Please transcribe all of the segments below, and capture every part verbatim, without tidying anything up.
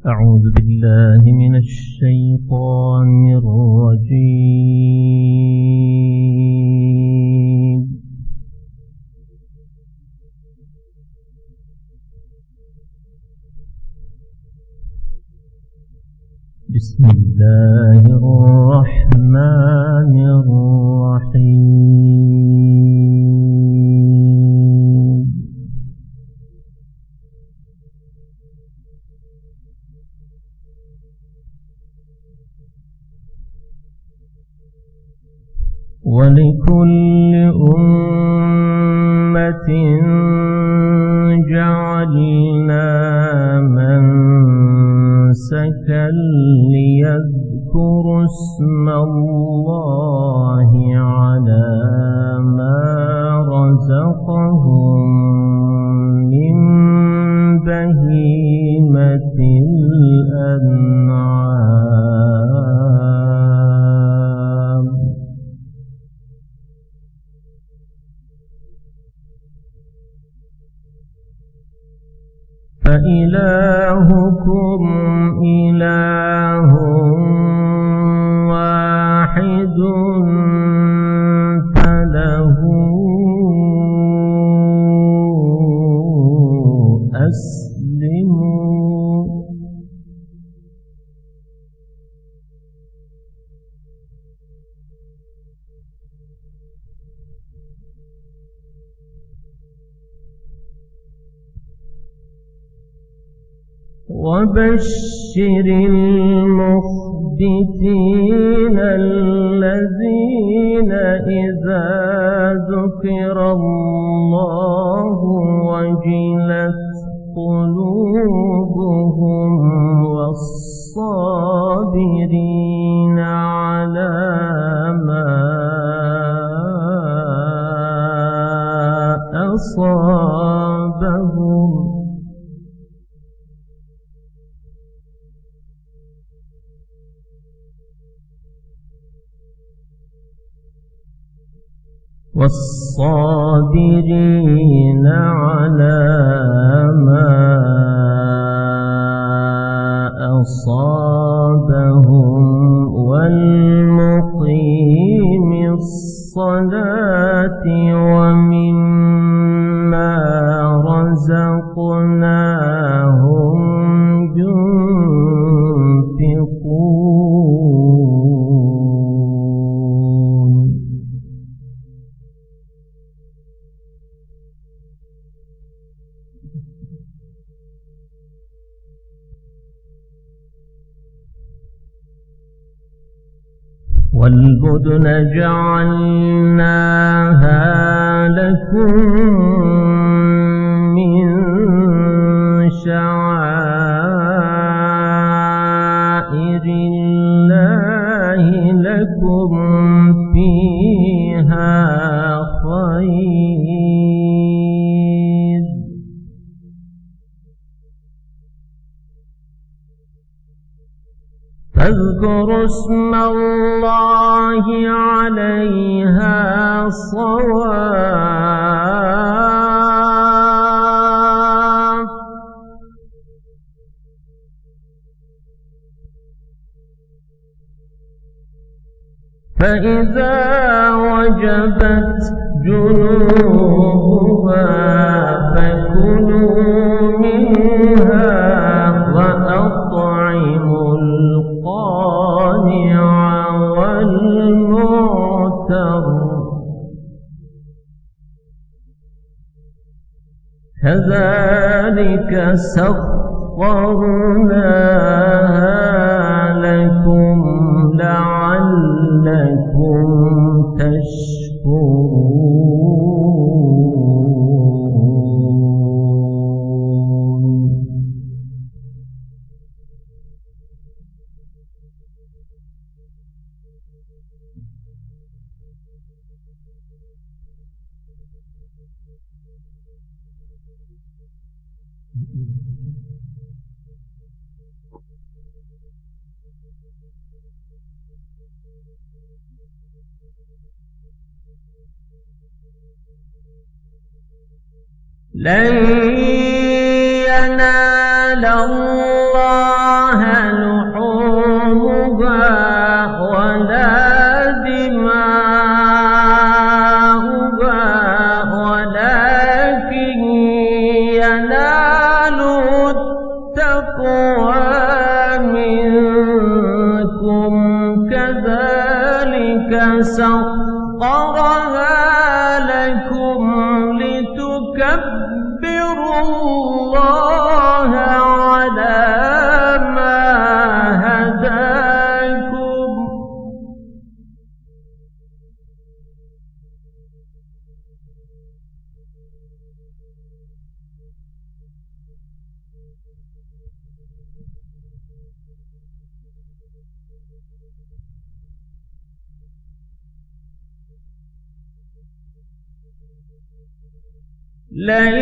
أعوذ بالله من الشيطان الرجيم. بسم الله الرحمن الرحيم. ولكل أمة جعلنا منسكا ليذكروا اسم الله على ما رزقهم من بهيمة الأنعام. فإلهكم إله واحد فله أسلموا. وبشر المخبتين الذين إذا ذكر الله وجلت قلوبهم والصابرين على ما أصابهم والصابرين على ما أصابهم والمقيم الصلاة ومما رزقناهم ينفقون. والبدن جعلناها لكم من شعائر الله لكم فيها خير. فاذكروا اسم الله عليها صواف. فإذا وجبت جنوبها فكلوا منها وأطعموا القانع والمعتر كذلك سخرناها لكم لعلكم تشكرون. لن ينال الله التقوى منكم كذلك سخرها لكم لتكبروا الله على ما هداكم لن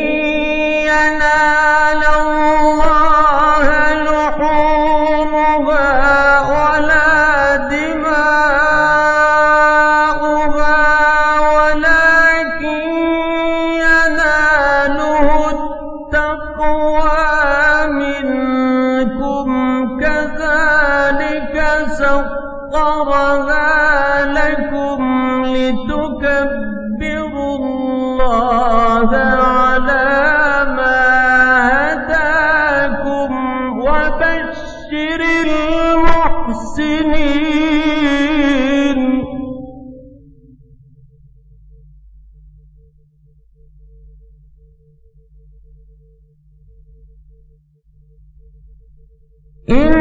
ينال الله لحومها ولا دماؤها ولكن يناله التقوى منكم كذلك سخرها لكم لتكبروا الله على ما هداكم وبشر المحسنين إن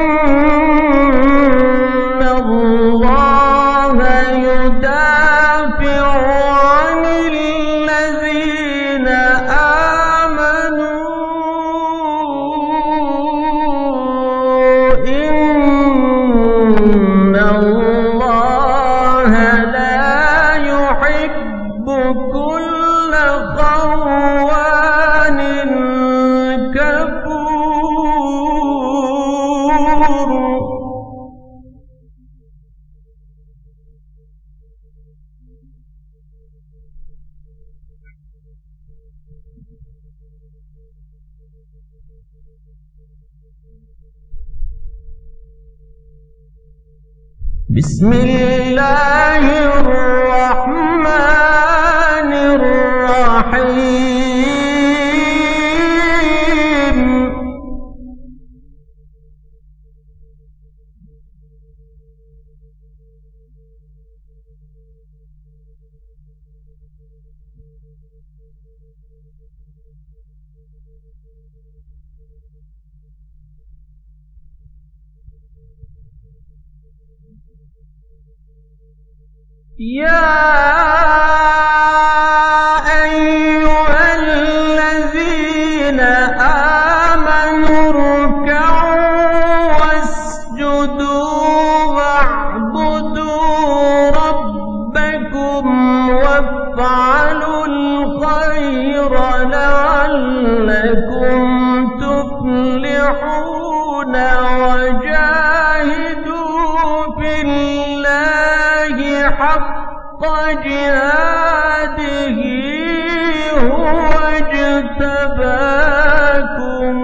الله يدافع عن الذين آمنوا إن الله لا يحب كل خوان كفور بسم الله الرحمن الرحيم يا أيها الذين آمنوا اركعوا واسجدوا واعبدوا ربكم وافعلوا الخير لعلكم تفلحون وجاهدوا في الله حق جهاده هو اجتباكم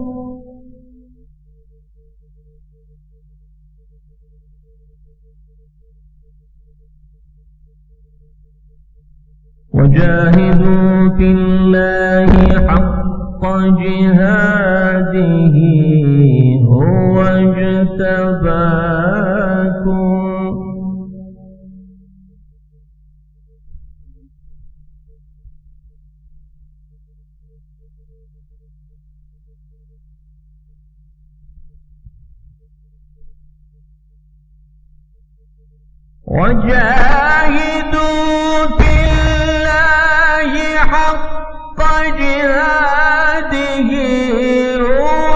وجاهدوا في الله حق جهاده هو اجتباكم وجاهدوا في الله حق جهاده هو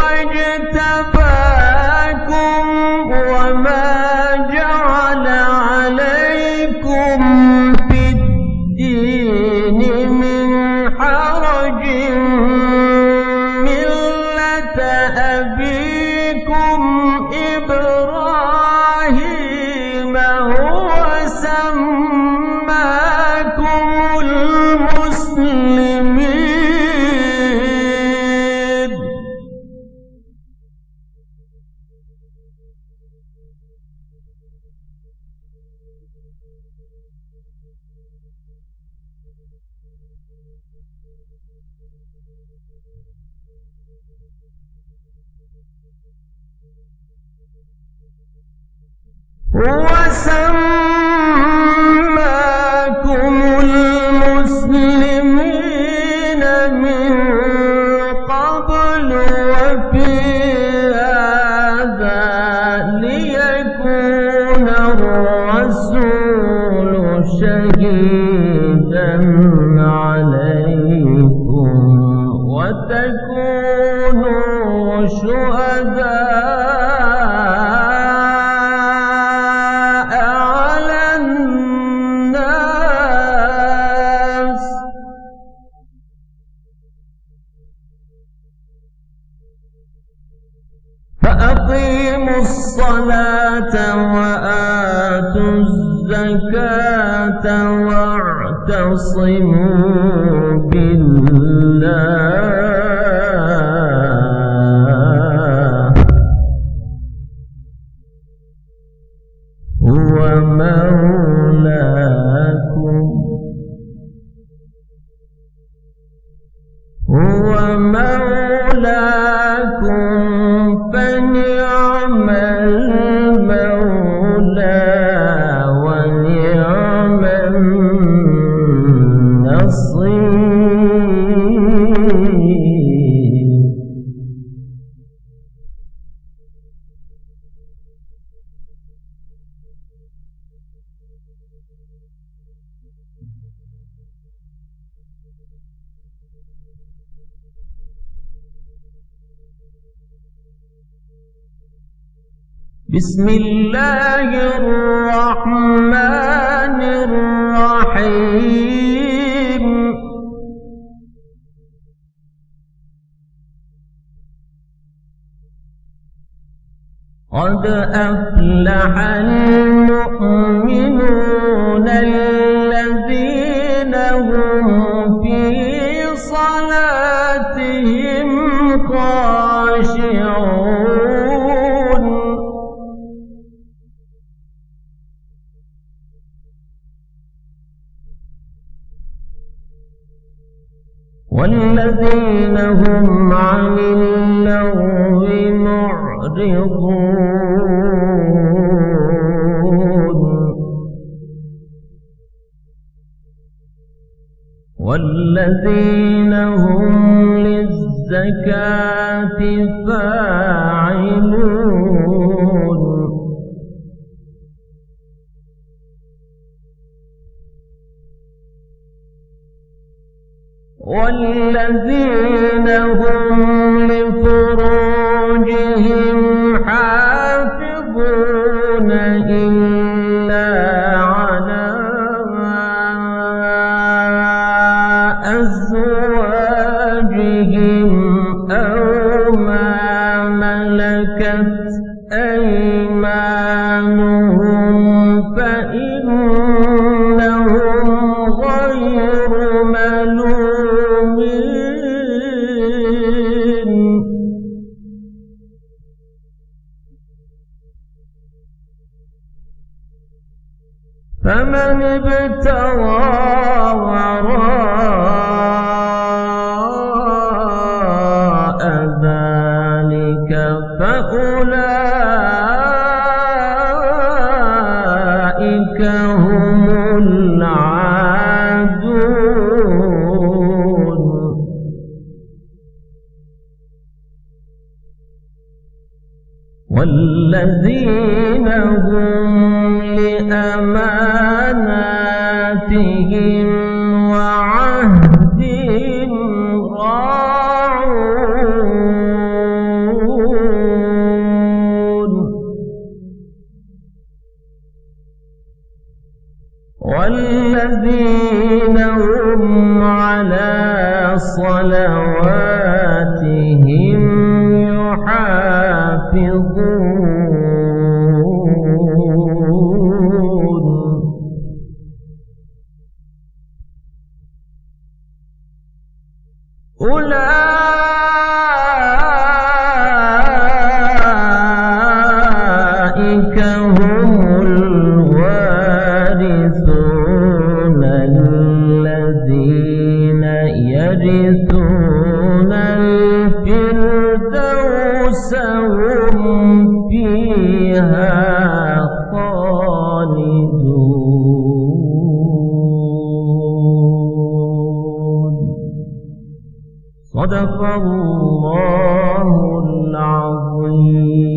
اجتباكم وما جعل عليكم في الدين من حرج ملة أبيكم إبراهيم هو سماكم المسلمين هو سماكم المسلمين من قبل وفي هذا ليكون الرسول شهيدا عليكم وتكونوا شهداء على الناس فأقيموا الصلاة وآتوا الزكاة واعتصموا بالله هو مولاكم هو مولاكم فنعم المولى ونعم النصير. بسم الله الرحمن الرحيم. قد أفلح المؤمنون الذين هم في صلاتهم خاشعون والذين هم عن اللغو معرضون والذين هم للزكاة فاعلون والذين هم لفروجهم حافظون إلا على أزواجهم أو ما ملكت أيمانهم فإنهم غير ملومين. فمن ابتغى وراء ذلك فأولئك هم العادون. والذين هم لأماناتهم وعهدهم راعون والذين هم على صلواتهم يحافظون. أولئك هم الوارثون الذين يرثون الفردوس هم فيها خالدون. صدق الله العظيم.